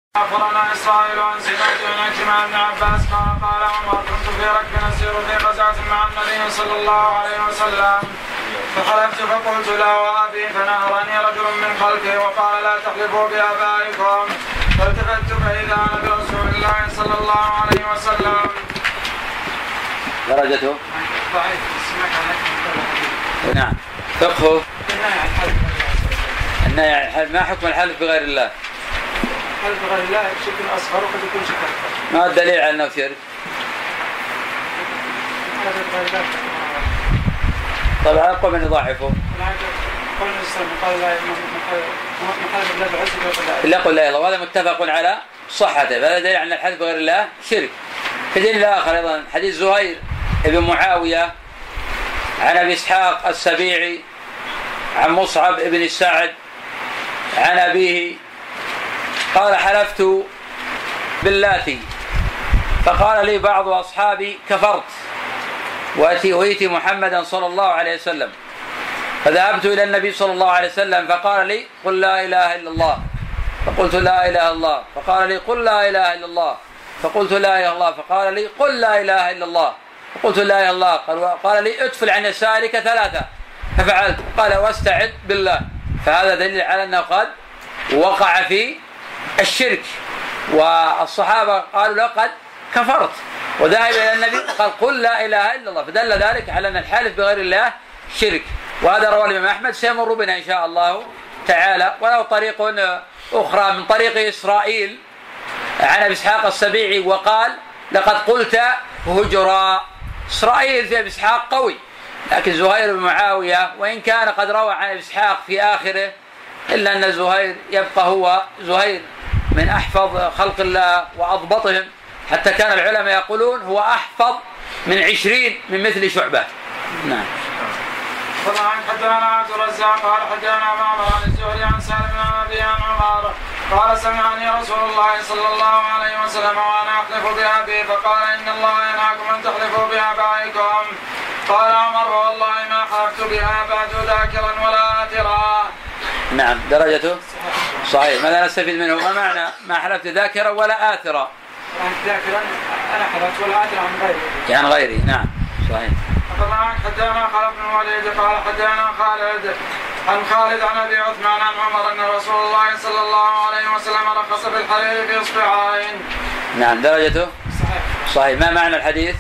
أخبرنا إسرائيل عن سمعت بن عكرمة بن عباس قال عمر كنت في ركب نسير في غزاة مع النبي صلى الله عليه وسلم فحلفت فقلت لا وأبي فنهرني رجل من خلفي وقال لا تحلفوا بآبائكم فالتفت فإذا أنا برسول الله صلى الله عليه وسلم. درجته نعم. فقهه النهي عن الحلف. ما حكم الحلف بغير الله؟ الحلف بغير الله شرك أصغر وقد يكون شرك أكبر. ما الدليل على أنه شرك؟ طبعا قم أن يضاعفه. لا قل لا الله، وهذا متفق على صحته، فهذا دليل على الحلف بغير الله شرك. كدليل آخر أيضا حديث زهير ابن معاوية عن أبي إسحاق السبيعي عن مصعب بن سعد عن أبيه قال حلفت باللات فقال لي بعض أصحابي كفرت وأتيت محمدا صلى الله عليه وسلم، فذهبت إلى النبي صلى الله عليه وسلم فقال لي قل لا إله إلا الله، فقلت لا إله إلا الله، فقال لي قل لا إله إلا الله، فقلت لا إله إلا الله، فقال لي قل لا إله إلا الله، فقلت لا إله إلا الله، قال لي ادفل عن يسارك ثلاثة، ففعلت، قال واستعذ بالله. فهذا دليل على أنه قد وقع في الشرك، والصحابة قالوا له قد كفرت، وذهب إلى النبي قال قل لا إله إلا الله، فدل ذلك على أن الحلف بغير الله شرك. وهذا رواه الإمام أحمد، سيمر بنا إن شاء الله تعالى. وله طريق أخرى من طريق إسرائيل عن أبي إسحاق السبيعي وقال لقد قلت هجرا. إسرائيل في أبي إسحاق قوي، لكن زهير بن معاوية وإن كان قد روى عن أبي إسحاق في آخره، إلا أن زهير يبقى هو زهير من أحفظ خلق الله وأضبطهم، حتى كان العلماء يقولون هو أحفظ من 20 من مثل شعبة. نعم. طبعا حدثنا عبد الرزاق قال حدثنا معمر عن الزهري عن سالم بن أبي عمر قال سمعني رسول الله صلى الله عليه وسلم وأنا أحلف بأبي فقال إن الله ينهاكم أن تحلفوا بآبائكم. قال عمر والله ما حلفت بها بعد ذاكرا ولا آثرا. نعم درجته صحيح. ماذا نستفيد منه؟ ما معنى ما حلفت ذاكرا ولا آثرا؟ ذاكرا أنا حلفت ولا آثرا عن غيري. يعني غيري. نعم صحيح. حدثنا خالد بن الوليد قال حدثنا خالد عن خالد عن ابي عثمان عن عمر ان رسول الله صلى الله عليه وسلم رخص بالحرير في اصبعين. نعم درجته صحيح. ما معنى الحديث؟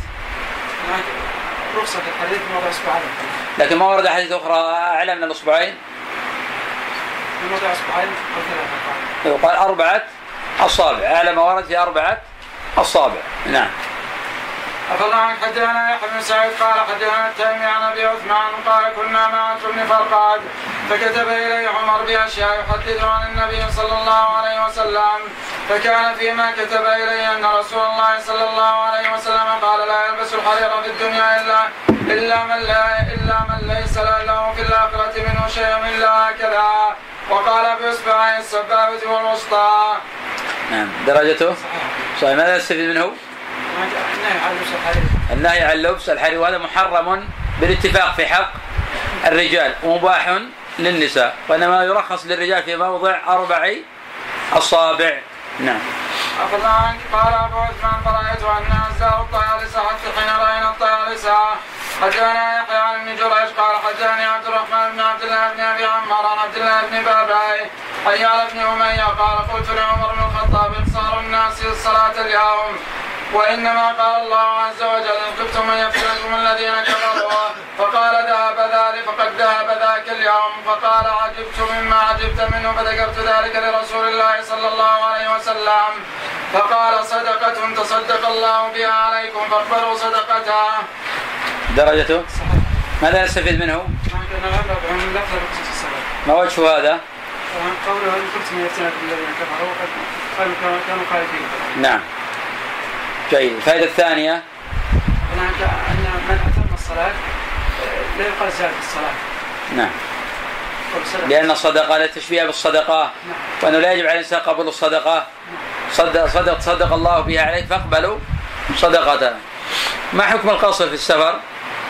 رخصة الحرير في موضع اصبعين، لكن ما ورد حديث اخرى اعلى من الاصبعين؟ في موضع اصبعين يقال 4 أصابع، اعلى ما ورد في 4 أصابع. نعم. أخبرنا حدثنا يحيى بن سعيد قال حدثنا التيمي عن ابي عثمان قال كنا مع بن فرقاد فكتب اليه عمر باشياء يحدث عن النبي صلى الله عليه وسلم، فكان فيما كتب اليه ان رسول الله صلى الله عليه وسلم قال لا يلبس الحرير في الدنيا الا من ليس له في الاخره منه شيء الا هكذا، وقال باصبعي السبابه والوسطى. نعم درجته صحيح. ماذا نستفيد منه؟ النهي عن لبس الحرير، وهذا محرم بالاتفاق في حق الرجال ومباح للنساء، وإنما يرخص للرجال في موضع 4 أصابع. نعم. قال أبو عثمان فرأيت أن أزدار الطيالسة حتى حين رأينا الطيالسة. حدثنا يحيى عن ابن جريج قال حدثني عبد الرحمن بن عبد الله بن أبي عمار عن عبد الله بن باباي حيال بن أمية قال قلت لعمر بن الخطاب اقصار الناس الصلاة اليوم، وإنما قال الله عز وجل إن خفتم من يفتنكم الذين كفروا، فقال ذهب ذلك فقد ذهب ذاك اليوم، فقال عجبت مما عجبت منه، فذكرت ذلك لرسول الله صلى الله عليه وسلم، فقال صدقة تصدق الله بها عليكم فاقبلوا صدقتها. درجته ماذا نستفيد منه؟ ما وجه هذا؟ قوله إن خفتم من يفتنكم الذين كفروا كانوا خائفين. نعم جيد. الفائدة الثانية أن من أتم الصلاة لا يقال زاد في الصلاة. نعم. لأن الصدقة لا تشبيه بالصدقة، وأنه لا يجب على الإنسان قبول الصدقة. صدق الله بها عليك فاقبلوا صدقته. ما حكم القصر في السفر؟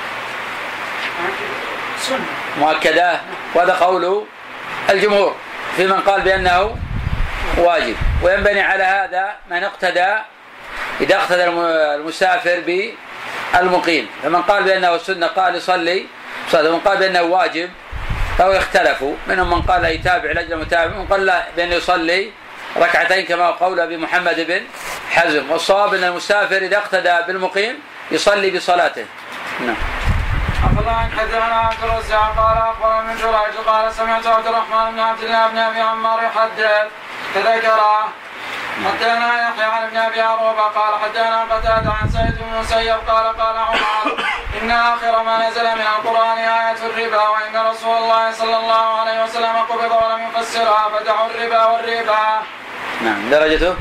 سنة مؤكدة، وهذا قول الجمهور في من قال بأنه واجب. وينبني على هذا من اقتدى إذا اقتدى المسافر بالمقيم، فمن قال بأنه السنة قال يصلي صلاة، ومن قال بأنه واجب فهو يختلفوا، منهم من قال يتابع لأجل المتابع، ومن قال لا بأنه يصلي ركعتين كما قول أبي محمد بن حزم. والصواب أن المسافر إذا اقتدى بالمقيم يصلي بصلاته. نعم. أخبرنا حدثنا عبد الرزاق قال أخبرنا من جريج قال سمعت عبد الرحمن بن عبد الله بن أبي عمار يحدث فذكره. حدثنا يحيى عن ابن أبي عروبة قال حدثنا قتادة عن سعيد بن المسيب قال عمر إن آخر ما نزل من القرآن آية الربا، وإن رسول الله صلى الله عليه وسلم قبض ولم يفسرها فدعوا الربا والربا. نعم. درجته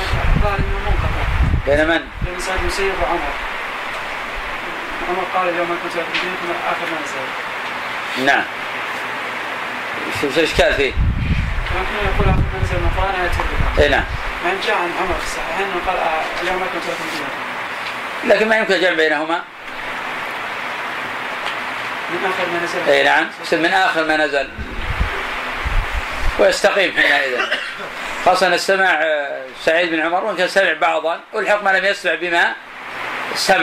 بين من؟ بين سعيد بن المسيب وعمر. عمر قال اليوم كنت أخبركم آخر ما نزل. نعم. شو الإشكال فيه؟ نحن نقول آخر ما نزل من القرآن آية الربا. نعم. من جاء عن عمر في الصحيحين قال اليوم كنت أخبركم. لكن ما يمكن الجمع بينهما. من آخر ما نزل. نعم. من آخر ما نزل ويستقيم حينئذ، خاصة السماع سعيد بن عمر وإن سمع بعضا والحق ما لم يسمع بما سمع.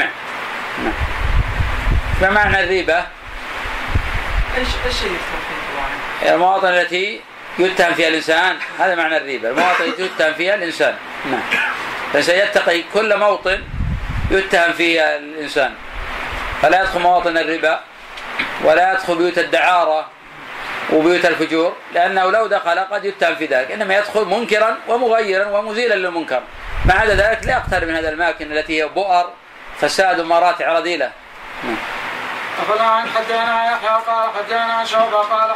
ما معنى الريبة؟ ايش المواطن التي يتهم فيها الإنسان، هذا معنى الريبة، المواطن التي يتهم فيها الإنسان. نعم. فالإنسان يتقي كل موطن يتهم فيها الإنسان، فلا يدخل مواطن الربا ولا يدخل بيوت الدعارة وبيوت الفجور، لأنه لو دخل قد يتهم في ذلك، إنما يدخل منكرا ومغيرا ومزيلا للمنكر. ما عدا ذلك لا يقترب من هذا الأماكن التي هي بؤر فساد ومراتع رذيلة. أخبرنا عن حدثنا يحيى قال حدثنا شعبة قال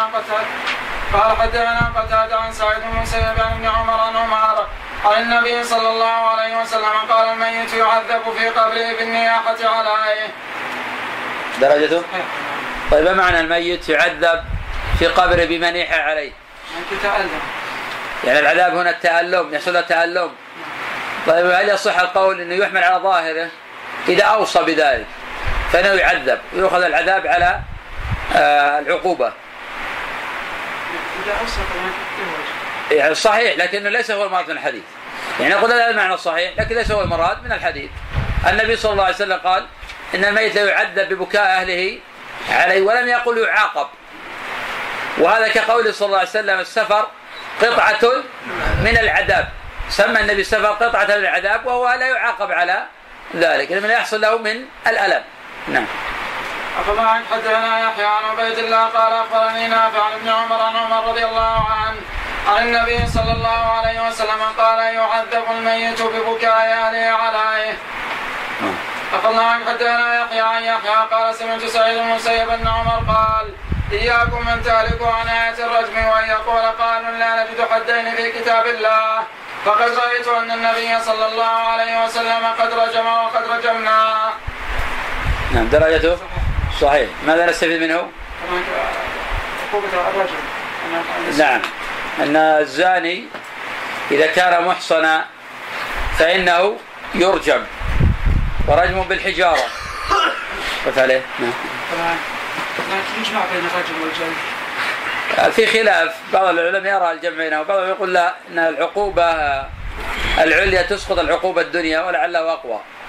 حدثنا قتادة عن سعيد بن المسيب عن ابن عمر عن النبي صلى الله عليه وسلم قال الميت يعذب في قبره بالنياحة عليه. درجته؟ طيب ما معنى الميت يعذب في قبره بمنيحة عليه؟ يعني العذاب هنا التألم، يحصل له تألم. طيب هل يصح القول انه يحمل على ظاهره اذا اوصى بذلك فانه يعذب ويؤخذ العذاب على العقوبة؟ اذا اوصى يعني صحيح، لكنه ليس هو المراد من الحديث. يعني نقول هذا المعنى الصحيح لكن ليس هو المراد من الحديث. النبي صلى الله عليه وسلم قال ان الميت لا يعذب ببكاء اهله عليه ولم يقل يعاقب، وهذا كقوله صلى الله عليه وسلم السفر قطعة من العذاب، سمى النبي السفر قطعة من العذاب وهو لا يعاقب على ذلك لما يحصل له من الألم. نعم. أخبرنا حدثنا يحيى عن عبيد الله قال أخبرني نافع عن ابن عمر عن عمر رضي الله عنه عن النبي صلى الله عليه وسلم قال يعذب الميت ببكاء أهله عليه. أخبرنا حدثنا يحيى عن يحيى قال سمعت سعيد بن المسيب أن عمر قال إياكم من تهلكوا عن آية الرجم وأن يقول قالوا لا نجد حدين في كتاب الله فقد رأيت أن النبي صلى الله عليه وسلم قد رجم وقد رجمنا. نعم. درجته صحيح. ماذا نستفيد منه؟ عقوبة الرجم. نعم. أن الزاني إذا كان محصنا فإنه يرجم ورجم بالحجارة. وفعله. نعم. لكن يجمع بين الرجم والجلد. في خلاف، بعض العلماء يرى الجمع بينه وبعضهم يقول لا، أن العقوبة العليا تسقط العقوبة الدنيا ولعله أقوى.